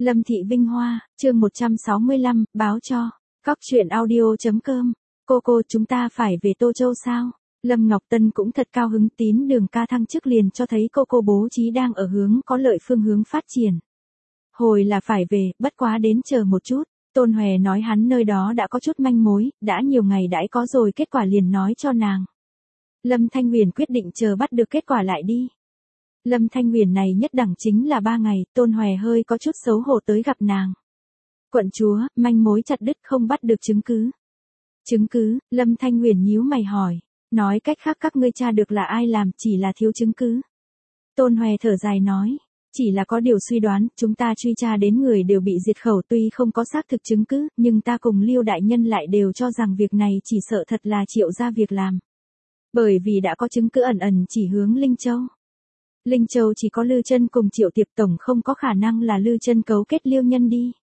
Lâm Thị Vinh Hoa, chương 165, báo cho. Cóc truyện audio.com. Cô chúng ta phải về Tô Châu sao? Lâm Ngọc Tân cũng thật cao hứng, Tín Đường ca thăng chức liền cho thấy cô bố trí đang ở hướng có lợi phương hướng phát triển. Hồi là phải về, bất quá đến chờ một chút. Tôn Hòe nói hắn nơi đó đã có chút manh mối, đã nhiều ngày đãi có rồi, kết quả liền nói cho nàng. Lâm Thanh Huyền quyết định chờ bắt được kết quả lại đi. Lâm Thanh Huyền này nhất đẳng chính là 3 ngày, Tôn Hòe hơi có chút xấu hổ tới gặp nàng. Quận chúa, manh mối chặt đứt không bắt được chứng cứ. Chứng cứ? Lâm Thanh Huyền nhíu mày hỏi. Nói cách khác các ngươi tra được là ai làm, chỉ là thiếu chứng cứ. Tôn Hòe thở dài nói. Chỉ là có điều suy đoán, chúng ta truy tra đến người đều bị diệt khẩu, tuy không có xác thực chứng cứ, nhưng ta cùng Liêu đại nhân lại đều cho rằng việc này chỉ sợ thật là Triệu gia việc làm. Bởi vì đã có chứng cứ ẩn chỉ hướng Linh Châu. Linh Châu chỉ có Lư Chân cùng Triệu Tiệp, tổng không có khả năng là Lư Chân cấu kết Liêu nhân đi.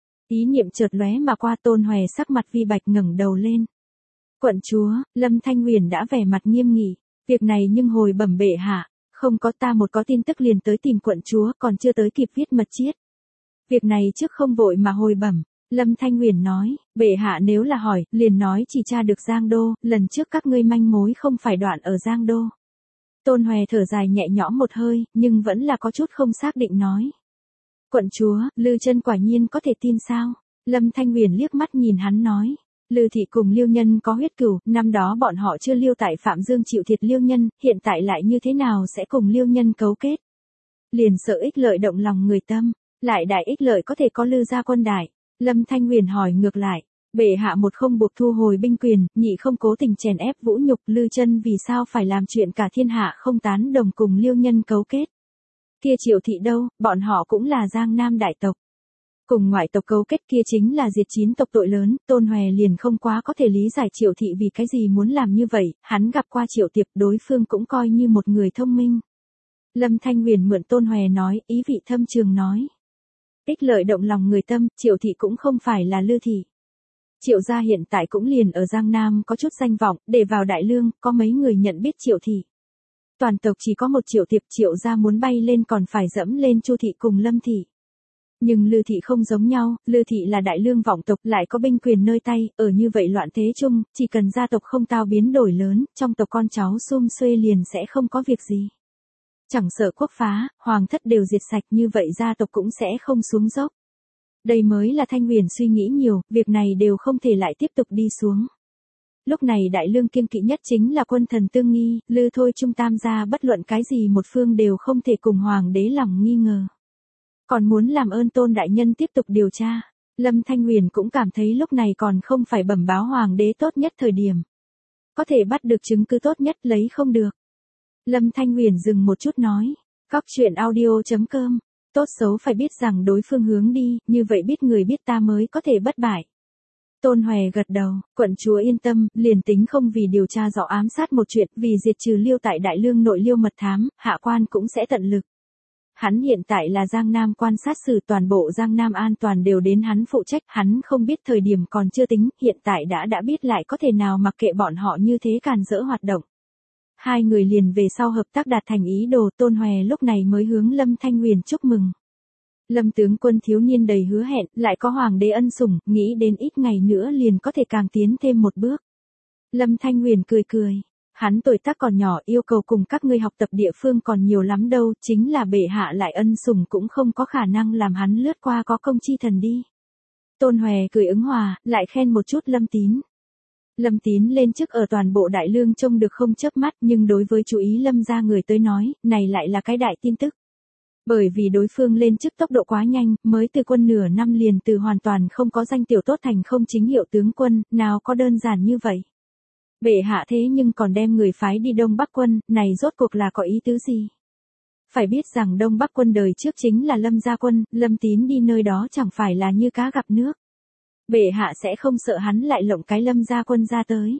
Ý niệm chợt lóe mà qua, Tôn Hòe sắc mặt vi bạch ngẩng đầu lên. Quận chúa, Lâm Thanh Huyền đã vẻ mặt nghiêm nghị, việc này nhưng hồi bẩm bệ hạ, không có, ta một có tin tức liền tới tìm quận chúa, còn chưa tới kịp viết mật chiết. Việc này trước không vội mà hồi bẩm. Lâm Thanh Huyền nói, bệ hạ nếu là hỏi, liền nói chỉ tra được Giang Đô, lần trước các ngươi manh mối không phải đoạn ở Giang Đô. Tôn Hòe thở dài nhẹ nhõm một hơi, nhưng vẫn là có chút không xác định nói. Quận chúa, Lư Chân quả nhiên có thể tin sao? Lâm Thanh Huyền liếc mắt nhìn hắn nói. Lư thị cùng Liêu nhân có huyết cửu, năm đó bọn họ chưa Liêu tại Phạm Dương chịu thiệt Liêu nhân, hiện tại lại như thế nào sẽ cùng Liêu nhân cấu kết? Liền sợ ích lợi động lòng người tâm, lại đại ích lợi có thể có Lư gia quân đại. Lâm Thanh Huyền hỏi ngược lại. Bệ hạ một không buộc thu hồi binh quyền, nhị không cố tình chèn ép vũ nhục, Lư Chân vì sao phải làm chuyện cả thiên hạ không tán đồng cùng Liêu nhân cấu kết? Kia Triệu thị đâu, bọn họ cũng là Giang Nam đại tộc. Cùng ngoại tộc cấu kết kia chính là diệt 9 tộc tội lớn, Tôn Hòe liền không quá có thể lý giải Triệu thị vì cái gì muốn làm như vậy, hắn gặp qua Triệu Tiệp, đối phương cũng coi như một người thông minh. Lâm Thanh Huyền mượn Tôn Hòe nói, ý vị thâm trường nói. Ích lợi động lòng người tâm, Triệu thị cũng không phải là Lư thị. Triệu gia hiện tại cũng liền ở Giang Nam có chút danh vọng, để vào Đại Lương, có mấy người nhận biết Triệu thị. Toàn tộc chỉ có một Triệu Tiệp, Triệu gia muốn bay lên còn phải dẫm lên Chu thị cùng Lâm thị. Nhưng Lư thị không giống nhau, Lư thị là Đại Lương vọng tộc, lại có binh quyền nơi tay, ở như vậy loạn thế chung, chỉ cần gia tộc không tao biến đổi lớn, trong tộc con cháu sum xuê liền sẽ không có việc gì. Chẳng sợ quốc phá, hoàng thất đều diệt sạch, như vậy gia tộc cũng sẽ không xuống dốc. Đây mới là Thanh Huyền suy nghĩ nhiều, việc này đều không thể lại tiếp tục đi xuống. Lúc này Đại Lương kiêng kỵ nhất chính là quân thần tương nghi, Lư thôi trung tam gia bất luận cái gì một phương đều không thể cùng hoàng đế lòng nghi ngờ. Còn muốn làm ơn Tôn đại nhân tiếp tục điều tra. Lâm Thanh Huyền cũng cảm thấy lúc này còn không phải bẩm báo hoàng đế tốt nhất thời điểm. Có thể bắt được chứng cứ tốt nhất lấy không được. Lâm Thanh Huyền dừng một chút nói. Cóc truyện audio.com. Tốt xấu phải biết rằng đối phương hướng đi, như vậy biết người biết ta mới có thể bất bại. Tôn Hòe gật đầu, quận chúa yên tâm, liền tính không vì điều tra rõ ám sát một chuyện, vì diệt trừ Liêu tại Đại Lương nội Liêu mật thám, hạ quan cũng sẽ tận lực. Hắn hiện tại là Giang Nam quan sát sử, toàn bộ Giang Nam an toàn đều đến hắn phụ trách, hắn không biết thời điểm còn chưa tính, hiện tại đã biết lại có thể nào mặc kệ bọn họ như thế càn rỡ hoạt động. Hai người liền về sau hợp tác đạt thành ý đồ, Tôn Hòe lúc này mới hướng Lâm Thanh Huyền chúc mừng. Lâm tướng quân thiếu niên đầy hứa hẹn, lại có hoàng đế ân sủng, nghĩ đến ít ngày nữa liền có thể càng tiến thêm một bước. Lâm Thanh Huyền cười. Hắn tuổi tác còn nhỏ, yêu cầu cùng các ngươi học tập địa phương còn nhiều lắm đâu, chính là bệ hạ lại ân sủng cũng không có khả năng làm hắn lướt qua có công chi thần đi. Tôn Hòe cười ứng hòa, lại khen một chút Lâm Tín. Lâm Tín lên chức ở toàn bộ Đại Lương trông được không chớp mắt, nhưng đối với chú ý Lâm gia người tới nói, này lại là cái đại tin tức. Bởi vì đối phương lên chức tốc độ quá nhanh, mới từ quân nửa năm liền từ hoàn toàn không có danh tiểu tốt thành không chính hiệu tướng quân, nào có đơn giản như vậy. Bệ hạ thế nhưng còn đem người phái đi Đông Bắc quân, này rốt cuộc là có ý tứ gì? Phải biết rằng Đông Bắc quân đời trước chính là Lâm gia quân, Lâm Tín đi nơi đó chẳng phải là như cá gặp nước. Bệ hạ sẽ không sợ hắn lại lộng cái Lâm gia quân ra tới.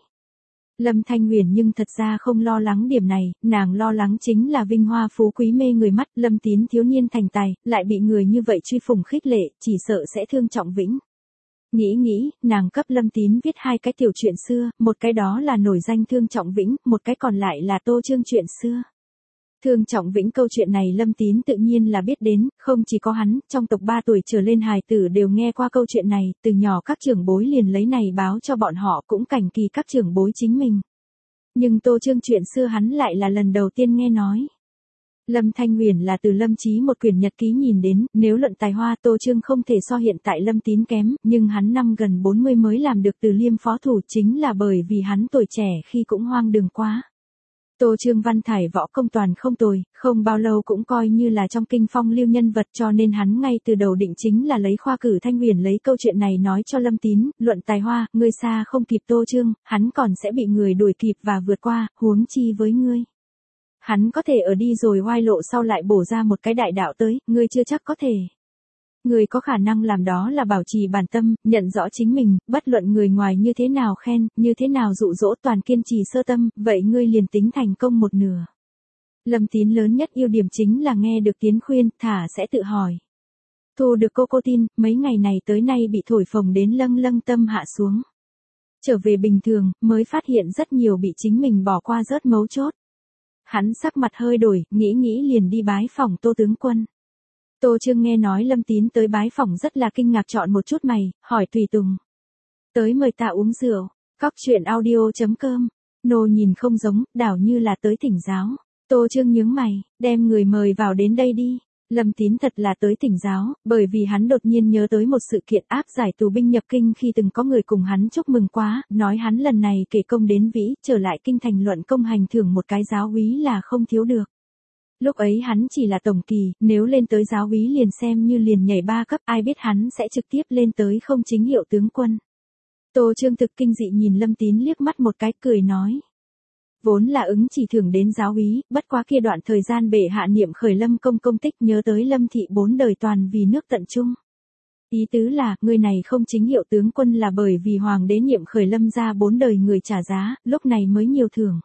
Lâm Thanh Huyền nhưng thật ra không lo lắng điểm này, nàng lo lắng chính là vinh hoa phú quý mê người mắt, Lâm Tín thiếu niên thành tài, lại bị người như vậy truy phủng khích lệ, chỉ sợ sẽ thương trọng vĩnh. Nghĩ, nàng cấp Lâm Tín viết 2 cái tiểu chuyện xưa, một cái đó là nổi danh thương trọng vĩnh, một cái còn lại là Tô Trương chuyện xưa. Thương Trọng Vĩnh câu chuyện này Lâm Tín tự nhiên là biết đến, không chỉ có hắn, trong tộc 3 tuổi trở lên hài tử đều nghe qua câu chuyện này, từ nhỏ các trưởng bối liền lấy này báo cho bọn họ cũng cảnh kỳ các trưởng bối chính mình. Nhưng Tô Chương chuyện xưa hắn lại là lần đầu tiên nghe nói. Lâm Thanh Huyền là từ Lâm Chí một quyển nhật ký nhìn đến, nếu luận tài hoa Tô Chương không thể so hiện tại Lâm Tín kém, nhưng hắn năm gần 40 mới làm được từ liêm phó thủ chính là bởi vì hắn tuổi trẻ khi cũng hoang đường quá. Tô Chương văn thải võ công toàn không tồi, không bao lâu cũng coi như là trong kinh phong lưu nhân vật cho nên hắn ngay từ đầu định chính là lấy khoa cử Thanh Huyền lấy câu chuyện này nói cho Lâm Tín, luận tài hoa, ngươi xa không kịp Tô Chương, hắn còn sẽ bị người đuổi kịp và vượt qua, huống chi với ngươi. Hắn có thể ở đi rồi oai lộ sau lại bổ ra một cái đại đạo tới, ngươi chưa chắc có thể. Người có khả năng làm đó là bảo trì bản tâm, nhận rõ chính mình, bất luận người ngoài như thế nào khen, như thế nào dụ dỗ toàn kiên trì sơ tâm, vậy ngươi liền tính thành công một nửa. Lâm Tín lớn nhất ưu điểm chính là nghe được tiếng khuyên, thả sẽ tự hỏi. Thu được cô tin, mấy ngày này tới nay bị thổi phồng đến lâng lâng tâm hạ xuống. Trở về bình thường, mới phát hiện rất nhiều bị chính mình bỏ qua rớt mấu chốt. Hắn sắc mặt hơi đổi, nghĩ liền đi bái phỏng Tô tướng quân. Tô Chương nghe nói Lâm Tín tới bái phỏng rất là kinh ngạc chọn một chút mày, hỏi tùy tùng. Tới mời ta uống rượu, cóc truyện audio.com, nô nhìn không giống, đảo như là tới thỉnh giáo. Tô Chương nhướng mày, đem người mời vào đến đây đi. Lâm Tín thật là tới thỉnh giáo, bởi vì hắn đột nhiên nhớ tới một sự kiện áp giải tù binh nhập kinh khi từng có người cùng hắn chúc mừng quá, nói hắn lần này kể công đến vĩ, trở lại kinh thành luận công hành thưởng một cái giáo úy là không thiếu được. Lúc ấy hắn chỉ là tổng kỳ, nếu lên tới giáo úy liền xem như liền nhảy 3 cấp, ai biết hắn sẽ trực tiếp lên tới không chính hiệu tướng quân. Tô Chương thực kinh dị nhìn Lâm Tín liếc mắt một cái cười nói. Vốn là ứng chỉ thưởng đến giáo úy, bất quá kia đoạn thời gian bệ hạ niệm khởi Lâm công công tích nhớ tới Lâm thị 4 đời toàn vì nước tận trung. Ý tứ là, người này không chính hiệu tướng quân là bởi vì hoàng đế niệm khởi Lâm ra 4 đời người trả giá, lúc này mới nhiều thưởng.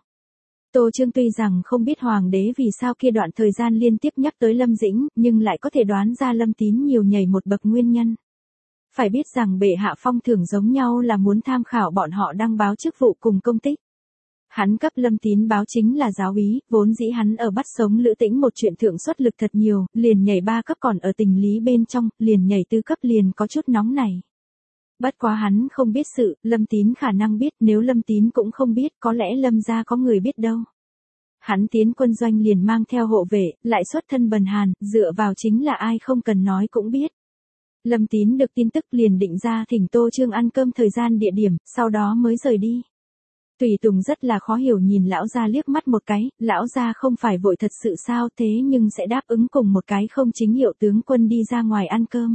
Tô Chương tuy rằng không biết hoàng đế vì sao kia đoạn thời gian liên tiếp nhắc tới Lâm Dĩnh, nhưng lại có thể đoán ra Lâm Tín nhiều nhảy một bậc nguyên nhân. Phải biết rằng bệ hạ phong thưởng giống nhau là muốn tham khảo bọn họ đăng báo chức vụ cùng công tích. Hắn cấp Lâm Tín báo chính là giáo úy, vốn dĩ hắn ở bắt sống Lữ Tĩnh một chuyện thượng xuất lực thật nhiều, liền nhảy 3 cấp còn ở tình lý bên trong, liền nhảy 4 cấp liền có chút nóng này. Bất quá hắn không biết sự, Lâm Tín khả năng biết, nếu Lâm Tín cũng không biết, có lẽ Lâm gia có người biết đâu. Hắn tiến quân doanh liền mang theo hộ vệ, lại xuất thân bần hàn, dựa vào chính là ai không cần nói cũng biết. Lâm Tín được tin tức liền định ra thỉnh Tô Chương ăn cơm thời gian địa điểm, sau đó mới rời đi. Tùy tùng rất là khó hiểu nhìn lão gia liếc mắt một cái, lão gia không phải vội thật sự sao thế nhưng sẽ đáp ứng cùng một cái không chính hiệu tướng quân đi ra ngoài ăn cơm.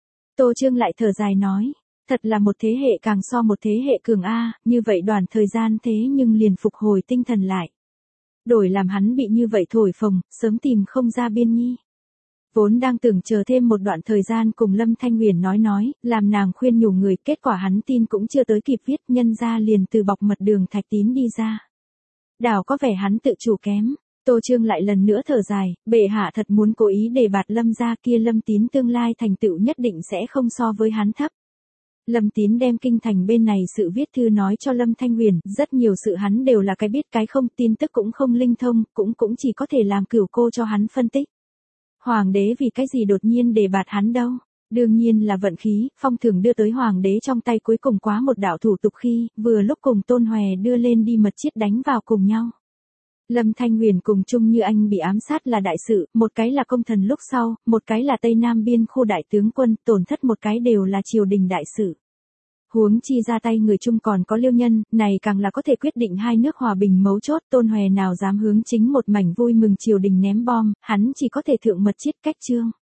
Tô Chương lại thở dài nói, thật là một thế hệ càng so một thế hệ cường a, như vậy đoàn thời gian thế nhưng liền phục hồi tinh thần lại. Đổi làm hắn bị như vậy thổi phồng, sớm tìm không ra biên nhi. Vốn đang tưởng chờ thêm một đoạn thời gian cùng Lâm Thanh Huyền nói, làm nàng khuyên nhủ người, kết quả hắn tin cũng chưa tới kịp viết, nhân ra liền từ bọc mật đường Thạch Tín đi ra. Đảo có vẻ hắn tự chủ kém. Tô Chương lại lần nữa thở dài, bệ hạ thật muốn cố ý để bạt Lâm ra kia Lâm Tín tương lai thành tựu nhất định sẽ không so với hắn thấp. Lâm Tín đem kinh thành bên này sự viết thư nói cho Lâm Thanh Huyền, rất nhiều sự hắn đều là cái biết cái không, tin tức cũng không linh thông, cũng chỉ có thể làm cửu cô cho hắn phân tích. Hoàng đế vì cái gì đột nhiên để bạt hắn đâu? Đương nhiên là vận khí, phong thưởng đưa tới hoàng đế trong tay cuối cùng quá một đạo thủ tục khi, vừa lúc cùng Tôn Hòe đưa lên đi mật chiết đánh vào cùng nhau. Lâm Thanh Huyền cùng Trung Như Anh bị ám sát là đại sự, một cái là công thần lúc sau, một cái là Tây Nam biên khu đại tướng quân, tổn thất một cái đều là triều đình đại sự. Huống chi ra tay người Trung còn có Liêu Nhân, này càng là có thể quyết định hai nước hòa bình mấu chốt, Tôn Hòe nào dám hướng chính một mảnh vui mừng triều đình ném bom, hắn chỉ có thể thượng mật chiết cách trương.